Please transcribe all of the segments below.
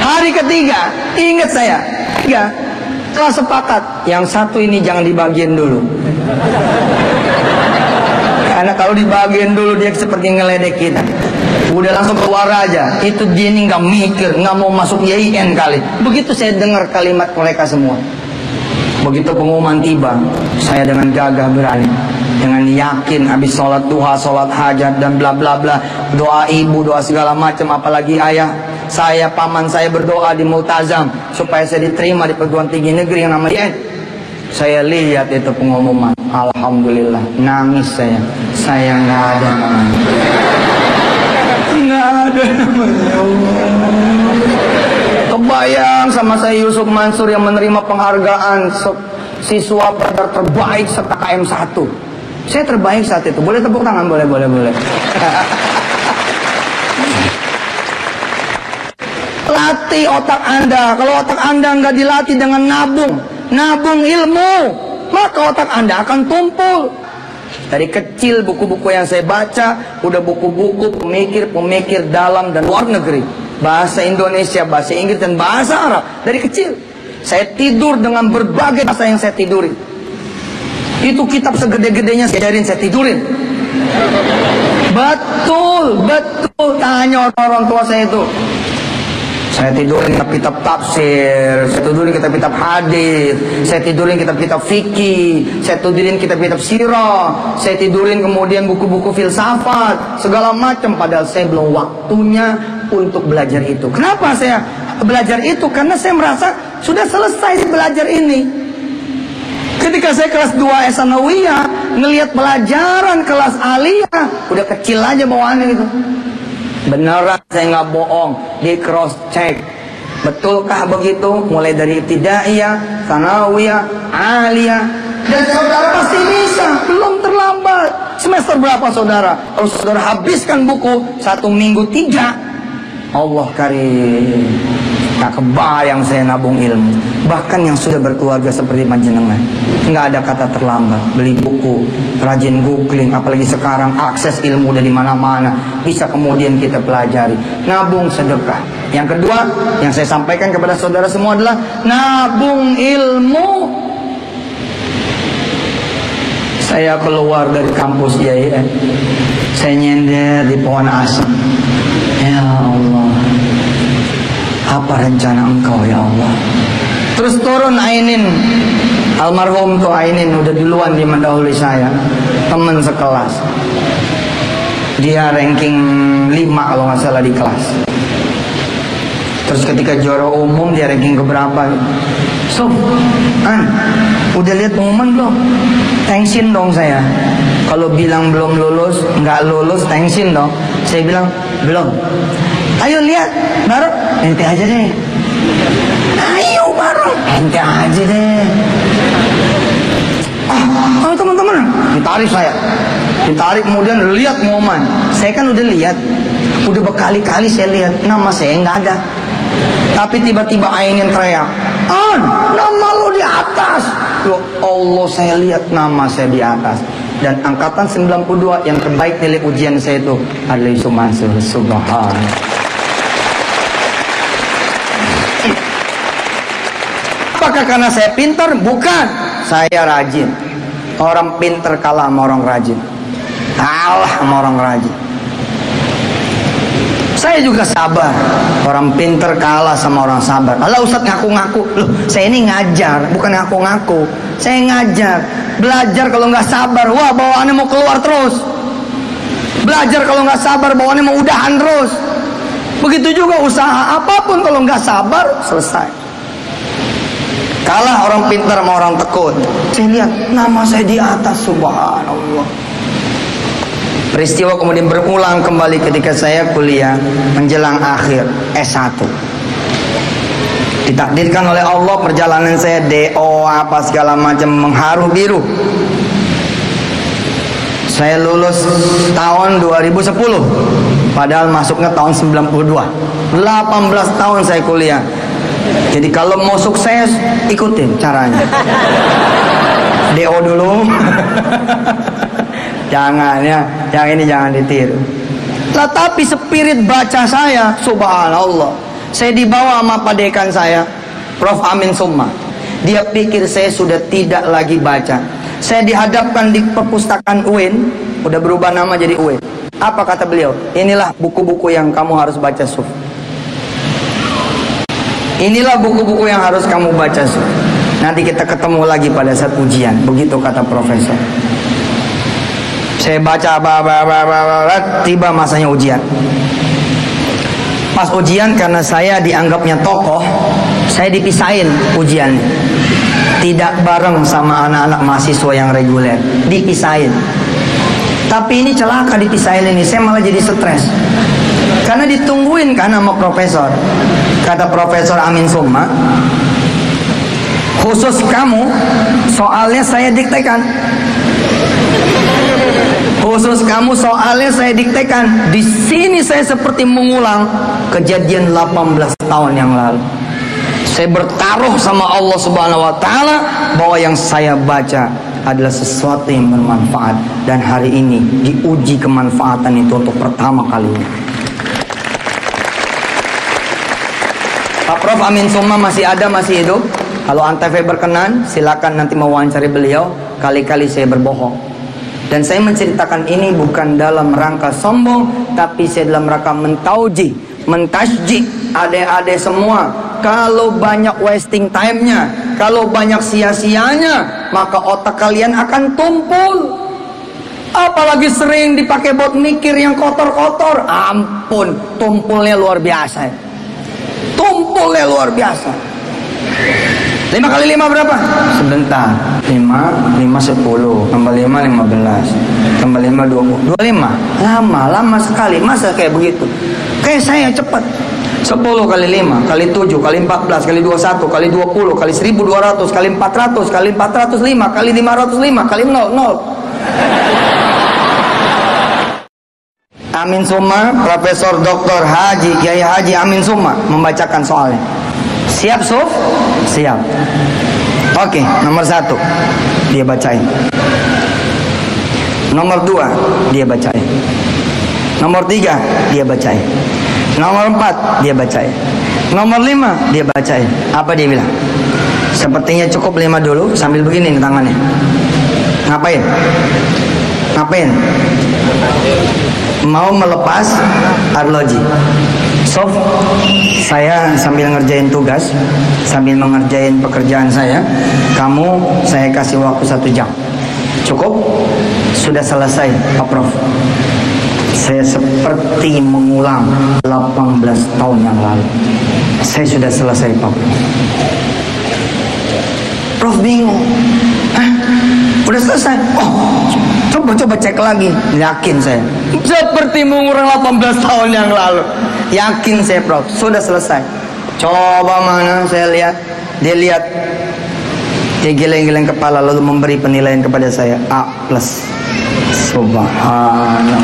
Hari ketiga, ingat saya, tiga, telah sepakat. Yang satu ini jangan dibagiin dulu. Karena kalau dibagiin dulu dia seperti ngeledek kita. Udah langsung keluar aja. Itu dia ini nggak mikir, nggak mau masuk YIN kali. Begitu saya dengar kalimat mereka semua. Begitu pengumuman tiba, saya dengan gagah berani, dengan yakin habis sholat duha, sholat hajat dan bla bla bla, doa ibu, doa segala macam, apalagi ayah saya, paman saya berdoa di Multazam supaya saya diterima di perguruan tinggi negeri yang namanya. Saya lihat itu pengumuman, alhamdulillah, nangis saya nggak ada namanya, nggak ada namanya. Kebayang sama saya Yusuf Mansur yang menerima penghargaan siswa terbaik serta KM1. Saya terbaik saat itu. Boleh tepuk tangan? Boleh. Latih otak Anda. Kalau otak Anda nggak dilatih dengan nabung ilmu, maka otak Anda akan tumpul. Dari kecil buku-buku yang saya baca udah buku-buku pemikir dalam dan luar negeri, bahasa Indonesia, bahasa Inggris dan bahasa Arab. Dari kecil saya tidur dengan berbagai bahasa yang saya tidurin. Itu kitab segede-gedenya saya tidurin. Betul. Tanya orang tua saya itu. Saya tidurin kitab tafsir, saya tidurin kitab hadis, saya tidurin kitab fikih, saya tidurin kitab sirah, saya tidurin kemudian buku-buku filsafat, segala macam. Padahal saya belum waktunya untuk belajar itu. Kenapa saya belajar itu? Karena saya merasa sudah selesai belajar ini. Ketika saya kelas 2 Sanawiyah, ngelihat pelajaran kelas aliyah, udah kecil aja bawaannya gitu. Beneran saya nggak bohong, di cross check. Betulkah begitu? Mulai dari ibtidaiyah, sanawiyah, aliyah. Dan saudara pasti bisa, belum terlambat. Semester berapa saudara? Kalau saudara habiskan buku 1 minggu 3, Allah karim. Gak kebayang saya nabung ilmu. Bahkan yang sudah berkeluarga seperti panjenengan, nggak ada kata terlambat. Beli buku, rajin googling, apalagi sekarang akses ilmu dari mana-mana, bisa kemudian kita pelajari. Nabung sedekah. Yang kedua yang saya sampaikan kepada saudara semua adalah nabung ilmu. Saya keluar dari kampus YIN, saya nyender di pohon asam. Ya Allah, apa rencana Engkau ya Allah? Terus turun Ainin, almarhum tuh Ainin udah duluan dia mendahului saya, teman sekelas. Dia ranking 5 kalau nggak salah di kelas. Terus ketika juara umum dia ranking keberapa? So, udah lihat pengumuman belum? Tensin dong saya. Kalau bilang belum lulus, nggak lulus, tensin dong. Saya bilang belum. Ayo lihat, Barok, ente aja deh. Ayo Barok, ente aja deh. Oh teman-teman, ditarik saya. Ditarik kemudian lihat pengumuman. Saya kan udah lihat, udah berkali-kali saya lihat, nama saya nggak ada. Tapi tiba-tiba Ainin teriak, nama lo di atas. Ya Allah, saya lihat nama saya di atas. Dan angkatan 92 yang terbaik nilai ujian saya itu adalah Yusuf Mansur. Subhanallah. Apakah karena saya pintar? Bukan. Saya rajin. Orang pintar kalah sama orang rajin. Kalah sama orang rajin. Saya juga sabar. Orang pintar kalah sama orang sabar. Kalau Ustadz ngaku-ngaku, loh saya ini ngajar, bukan ngaku-ngaku. Saya ngajar. Belajar kalau nggak sabar, wah bawaannya mau keluar terus. Belajar kalau nggak sabar, bawaannya mau udahan terus. Begitu juga usaha apapun kalau nggak sabar, selesai. Kalah orang pintar sama orang tekun. Saya lihat nama saya di atas, subhanallah. Peristiwa kemudian berulang kembali ketika saya kuliah menjelang akhir S1. Ditakdirkan oleh Allah perjalanan saya DO apa segala macam mengharu biru. Saya lulus tahun 2010, padahal masuknya tahun 92. 18 tahun saya kuliah. Jadi kalau mau sukses, ikutin caranya. DO dulu. Jangan ya, yang ini jangan ditiru. Tetapi spirit baca saya, subhanallah, Saya dibawa sama Pak Dekan saya, Prof. Amin Summa. Dia pikir saya sudah tidak lagi baca. Saya dihadapkan di perpustakaan UIN, udah berubah nama jadi UIN. Apa kata beliau? Inilah buku-buku yang kamu harus baca, Suf. Inilah buku-buku yang harus kamu baca, Suf. Nanti kita ketemu lagi pada saat ujian. Begitu kata profesor. Saya baca, tiba masanya ujian. Pas ujian, karena saya dianggapnya tokoh, saya dipisahin ujiannya. Tidak bareng sama anak-anak mahasiswa yang reguler, dipisahin. Tapi ini celaka dipisahin ini, saya malah jadi stres. Karena ditungguin kan sama profesor. Kata Profesor Amin Summa, khusus kamu, soalnya saya diktekan. Khusus kamu, soalnya saya diktekan. Di sini saya seperti mengulang kejadian 18 tahun yang lalu. Saya bertaruh sama Allah Subhanahu wa Ta'ala bahwa yang saya baca adalah sesuatu yang bermanfaat, dan hari ini diuji kemanfaatan itu untuk pertama kalinya. Pak Prof. Amin Summa masih ada, masih hidup. Kalau Antv berkenan, silakan nanti mewawancari beliau. Kali-kali saya berbohong. Dan saya menceritakan ini bukan dalam rangka sombong, tapi saya dalam rangka mentauji, mentasjik adik-adik semua. Kalau banyak wasting time-nya, kalau banyak sia-sianya, maka otak kalian akan tumpul. Apalagi sering dipakai buat mikir yang kotor-kotor. Ampun, tumpulnya luar biasa. Tumpulnya luar biasa. 5 kali 5 berapa? Sebentar. 5 10. Tambah 5 15. Tambah 5 20. 25. Lama sekali. Masa kayak begitu? Kayak saya cepat. 10 kali 5 kali 7 kali 14 kali 21 kali 20 kali 1200 kali 400 kali 405 kali 505 kali 00. Amin Summa, Profesor Dr. Haji Kiai Haji Amin Summa membacakan soalnya. Siap, Suf? Siap. Oke, nomor 1 dia bacain. Nomor 2 dia bacain. Nomor 3 dia bacain. Nomor 4 dia bacain. Nomor 5 dia bacain. Apa dia bilang? Sepertinya cukup 5 dulu, sambil begini nih tangannya. Ngapain? Ngapain? Mau melepas arloji. Sof, saya sambil ngerjain tugas, sambil mengerjain pekerjaan saya. Kamu saya kasih waktu 1 jam. Cukup? Sudah selesai, Pak Prof. Saya seperti mengulang 18 tahun yang lalu. Saya sudah selesai, Pak Prof. Prof bingung. Hah? Udah selesai? Oh, coba cek lagi. Yakin saya. Seperti mengulang 18 tahun yang lalu. Yakin saya, Prof. Sudah selesai. Coba mana saya lihat. Dia lihat. Dia geleng-geleng kepala lalu memberi penilaian kepada saya A+. Subhanallah.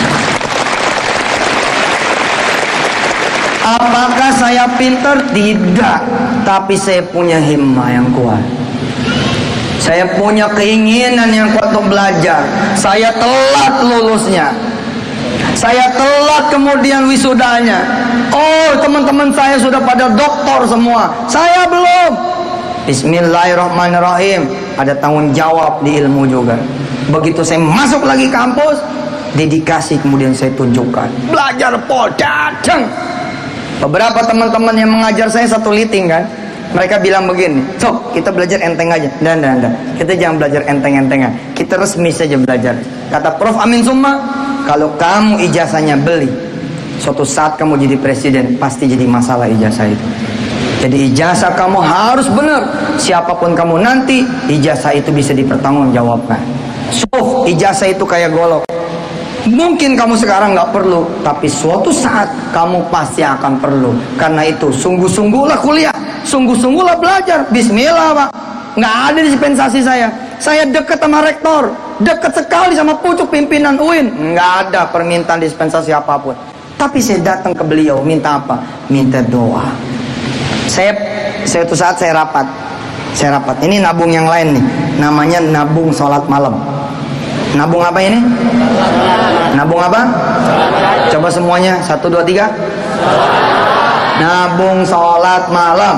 Apakah saya pintar? Tidak. Tapi saya punya himmah yang kuat. Saya punya keinginan yang kuat untuk belajar. Saya telat lulusnya. Saya telat kemudian wisudanya. Oh, teman-teman saya sudah pada doktor semua. Saya belum. Bismillahirrahmanirrahim. Ada tanggung jawab di ilmu juga. Begitu saya masuk lagi kampus, dedikasi kemudian saya tunjukkan. Belajar datang. Beberapa teman-teman yang mengajar saya satu liting kan, mereka bilang begini, "Sok, kita belajar enteng aja." Dan. Kita jangan belajar enteng-entengan. Kita resmi saja belajar. Kata Prof. Amin Summa, kalau kamu ijazahnya beli, suatu saat kamu jadi presiden, pasti jadi masalah ijazah itu. Jadi ijazah kamu harus benar. Siapapun kamu nanti, ijazah itu bisa dipertanggungjawabkan. So, ijazah itu kayak golok. Mungkin kamu sekarang nggak perlu, tapi suatu saat kamu pasti akan perlu. Karena itu sungguh-sungguhlah kuliah, sungguh-sungguhlah belajar. Bismillah, Pak. Nggak ada dispensasi saya. Saya dekat sama rektor, dekat sekali sama pucuk pimpinan UIN. Nggak ada permintaan dispensasi apapun. Tapi saya datang ke beliau, minta apa? Minta doa. Saya suatu saat saya rapat. Ini nabung yang lain nih. Namanya nabung sholat malam. Nabung apa ini? Nabung apa? Coba semuanya. 1, 2, 3. Nabung sholat malam.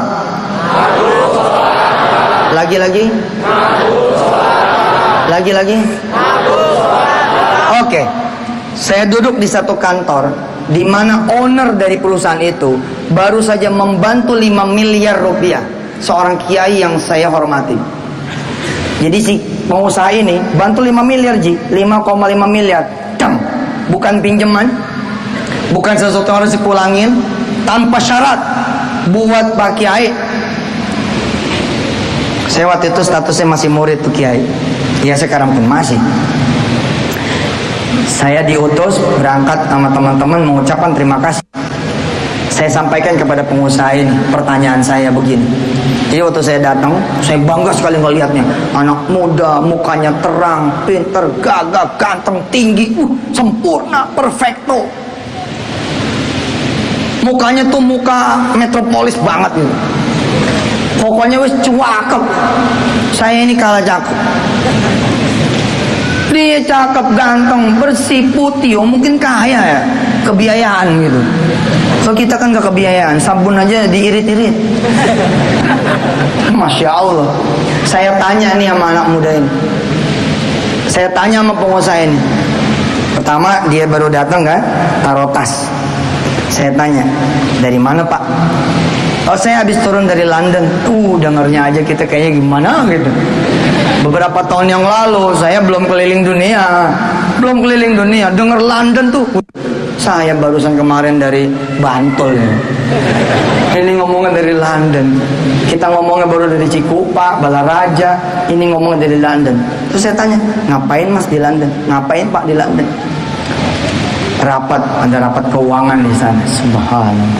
Lagi-lagi. Lagi-lagi. Oke. Saya duduk di satu kantor di mana owner dari perusahaan itu baru saja membantu 5 miliar rupiah seorang kiai yang saya hormati. Jadi si pengusaha ini bantu 5 miliar ji, 5,5 miliar. Bukan pinjaman, bukan sesuatu yang harus dipulangin, tanpa syarat, buat Pak Kiai. Saya waktu itu statusnya masih murid tuh Kiai. Ya sekarang pun masih. Saya diutus berangkat sama teman-teman mengucapkan terima kasih. Saya sampaikan kepada pengusaha ini, pertanyaan saya begini. Jadi waktu saya datang, saya bangga sekali melihatnya. Anak muda, mukanya terang, pinter, gagah, ganteng, tinggi, sempurna, perfecto. Mukanya tuh muka metropolis banget gitu. Pokoknya wis cakep. Saya ini kalah cakep. Dia cakep, ganteng, bersih, putih, mungkin kaya ya, kebiayaan gitu. So kita kan gak kebiayaan, sabun aja diirit-irit. Masya Allah. Saya tanya nih sama anak muda ini. Saya tanya sama pengusaha ini. Pertama dia baru datang kan, taruh tas. Saya tanya, dari mana Pak? Oh saya habis turun dari London. Dengarnya aja kita kayaknya gimana gitu. Beberapa tahun yang lalu saya belum keliling dunia. Dengar London tuh. Saya barusan kemarin dari Bantul ya. Ini ngomongnya dari London. Kita ngomongnya baru dari Cikupa, Balaraja. Ini ngomongnya dari London. Terus saya tanya, ngapain Mas di London? Ngapain Pak di London? Ada rapat keuangan di sana. Subhanallah.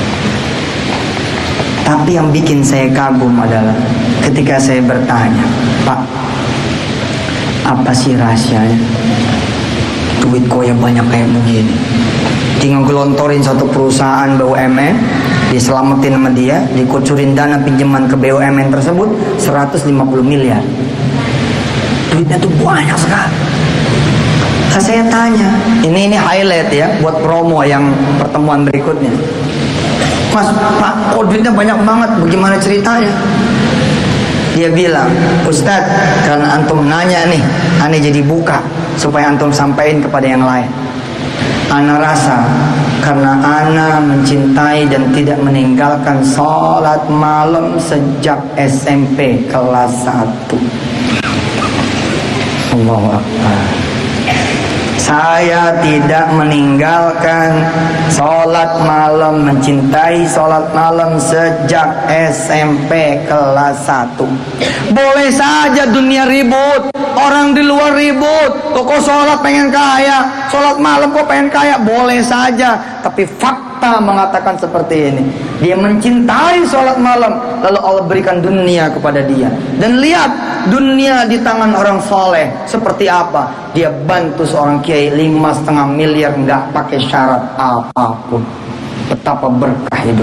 Tapi yang bikin saya kagum adalah ketika saya bertanya, Pak, apa sih rahasianya? Duit kok yang banyak kayak begini. Tinggal gelontorin satu perusahaan BUMN, diselamatin sama dia, dikucurin dana pinjaman ke BUMN tersebut 150 miliar. Duitnya tuh banyak sekali. Nah, saya tanya, ini highlight ya buat promo yang pertemuan berikutnya. Mas, Pak, kok duitnya banyak banget, bagaimana ceritanya? Dia bilang, Ustadz, karena antum nanya nih, aneh jadi buka supaya antum sampaikan kepada yang lain. Ana rasa karena ana mencintai dan tidak meninggalkan sholat malam sejak SMP kelas 1. Allahu Akbar. Saya tidak meninggalkan sholat malam, mencintai sholat malam sejak SMP kelas 1. Boleh saja dunia ribut, orang di luar ribut, kok sholat pengen kaya, sholat malam kok pengen kaya, boleh saja. Tapi fakta mengatakan seperti ini. Dia mencintai sholat malam, lalu Allah berikan dunia kepada dia. Dan lihat dunia di tangan orang soleh seperti apa. Dia bantu seorang kiai 5,5 miliar nggak pakai syarat apapun. Betapa berkah hidup.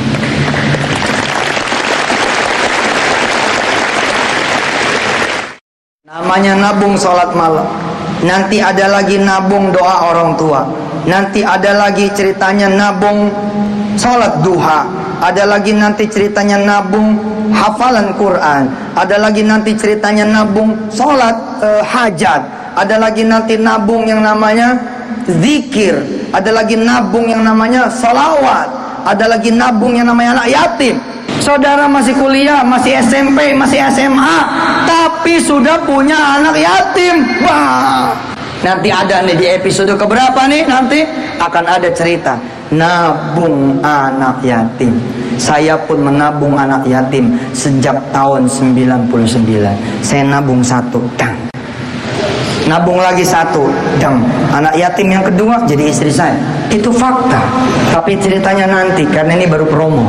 Namanya nabung sholat malam. Nanti ada lagi nabung doa orang tua. Nanti ada lagi ceritanya nabung sholat duha. Ada lagi nanti ceritanya nabung hafalan Quran. Ada lagi nanti ceritanya nabung sholat hajat. Ada lagi nanti nabung yang namanya zikir. Ada lagi nabung yang namanya salawat. Ada lagi nabung yang namanya anak yatim. Saudara masih kuliah, masih SMP, masih SMA, tapi sudah punya anak yatim. Wah, nanti ada nih di episode keberapa nih, nanti akan ada cerita nabung anak yatim. Saya pun menabung anak yatim sejak tahun 99. Saya nabung 1, dang. Nabung lagi 1, dang. Anak yatim yang kedua jadi istri saya. Itu fakta. Tapi ceritanya nanti, karena ini baru promo.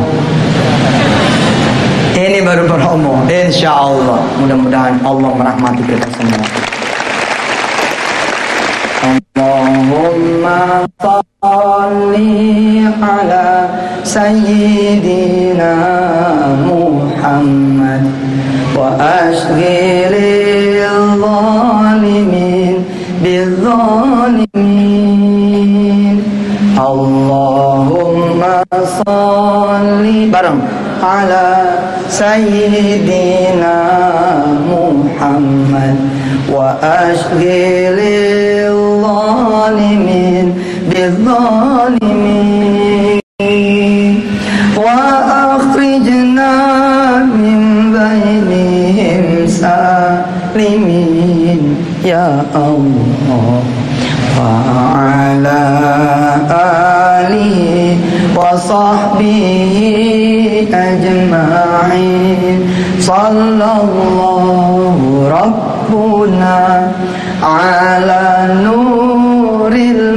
Ini baru promo. Insya Allah. Mudah-mudahan Allah merahmati kita semua. Allahumma salli ala sayyidina Muhammad wa ashghilil zalimin bizzalimin. Allahumma salli bareng. Ala sayyidina Muhammad wa ashghilil zalimin bizzalimin wa akhrijna min bainihim salimin ya Allah. Wa ala alihi wa sahbihi ajma'in. Sallallahu rabbuna ala nuril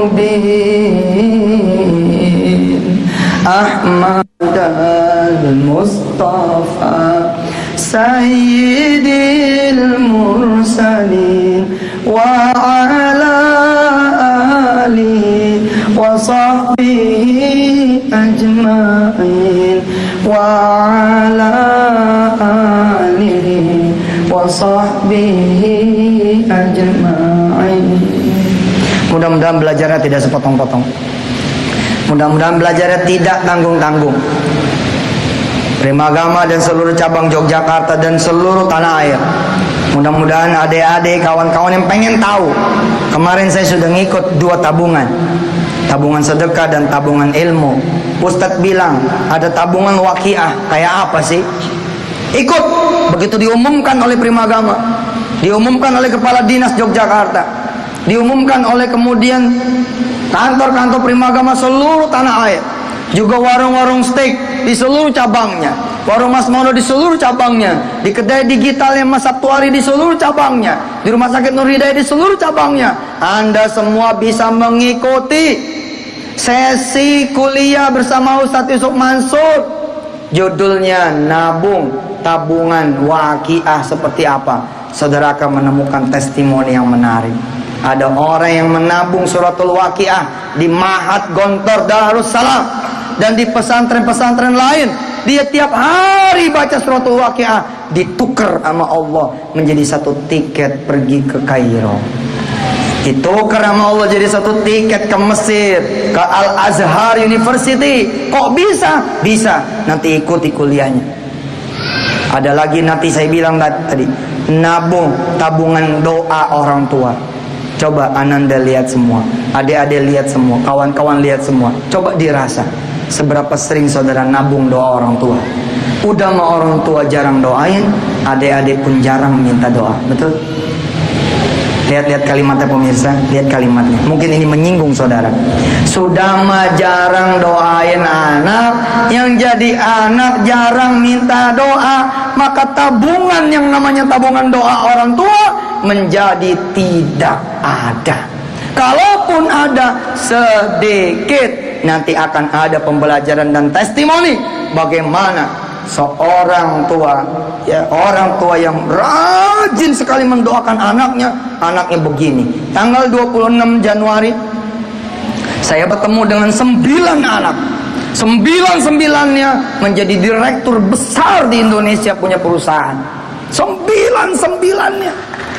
mubin Ahmad al-Mustafa Sayyidil mursalin wa ala alihi wa sahbihi ajma'in wa ala alihi wa sahbihi ajma'in. Mudah-mudahan belajarnya tidak sepotong-potong. Mudah-mudahan belajarnya tidak tanggung-tanggung. Prima Agama dan seluruh cabang Yogyakarta dan seluruh tanah air. Mudah-mudahan adik-adik, kawan-kawan yang pengen tahu. Kemarin saya sudah ngikut 2 tabungan. Tabungan sedekah dan tabungan ilmu. Ustadz bilang ada tabungan waqiah. Kayak apa sih? Ikut. Begitu diumumkan oleh Prima Agama, diumumkan oleh Kepala Dinas Yogyakarta, diumumkan oleh kemudian kantor-kantor Prima Agama seluruh tanah air, juga warung-warung steak di seluruh cabangnya, warung Mas Mono di seluruh cabangnya, di kedai digitalnya Mas Sabtuari di seluruh cabangnya, di Rumah Sakit Nur Hidayah di seluruh cabangnya. Anda semua bisa mengikuti sesi kuliah bersama Ustadz Yusuf Mansur. Judulnya Nabung Tabungan Waqiah seperti apa? Saudara akan menemukan testimoni yang menarik. Ada orang yang menabung suratul Waqiah di Mahat Gontor Darussalam dan di pesantren-pesantren lain. Dia tiap hari baca suratul Waqiah, ditukar sama Allah menjadi 1 tiket pergi ke Kairo. Ditukar sama Allah jadi 1 tiket ke Mesir, ke Al-Azhar University. Kok bisa? Bisa. Nanti ikuti kuliahnya. Ada lagi nanti saya bilang tadi, nabung tabungan doa orang tua. Coba Ananda lihat semua, adik-adik lihat semua, kawan-kawan lihat semua. Coba dirasa seberapa sering saudara nabung doa orang tua. Udah sama orang tua jarang doain, adik-adik pun jarang minta doa. Betul? Lihat-lihat kalimatnya pemirsa, lihat kalimatnya. Mungkin ini menyinggung saudara. Sudah mah jarang doain anak, yang jadi anak jarang minta doa, maka tabungan yang namanya tabungan doa orang tua menjadi tidak ada. Kalaupun ada sedikit, nanti akan ada pembelajaran dan testimoni bagaimana seorang tua, ya, orang tua yang rajin sekali mendoakan anaknya. Anaknya begini. Tanggal 26 Januari saya bertemu dengan 9 anak. 9-9-nya menjadi direktur besar di Indonesia punya perusahaan. 9-9-nya.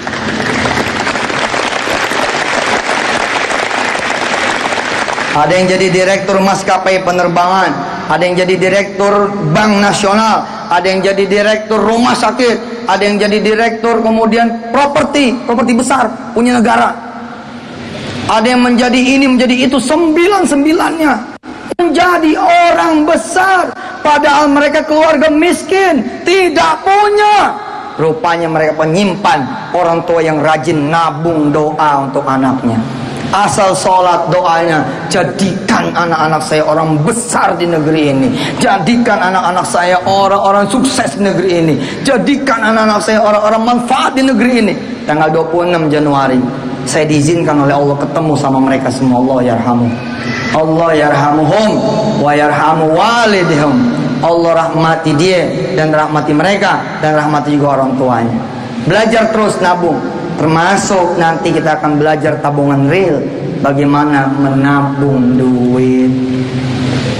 Ada yang jadi direktur maskapai penerbangan, ada yang jadi direktur Bank Nasional, ada yang jadi direktur rumah sakit, ada yang jadi direktur kemudian properti besar punya negara. Ada yang menjadi ini, menjadi itu, 9-9-nya menjadi orang besar, padahal mereka keluarga miskin, tidak punya. Rupanya mereka penyimpan orang tua yang rajin nabung doa untuk anaknya. Asal sholat doanya, jadikan anak-anak saya orang besar di negeri ini, jadikan anak-anak saya orang-orang sukses di negeri ini, jadikan anak-anak saya orang-orang manfaat di negeri ini. Tanggal 26 Januari saya diizinkan oleh Allah ketemu sama mereka semua. Allah yarhamu, Allah yarhamuhum wa yarhamu walidihum. Allah rahmati dia dan rahmati mereka dan rahmati juga orang tuanya. Belajar terus nabung. Termasuk nanti kita akan belajar tabungan real, bagaimana menabung duit.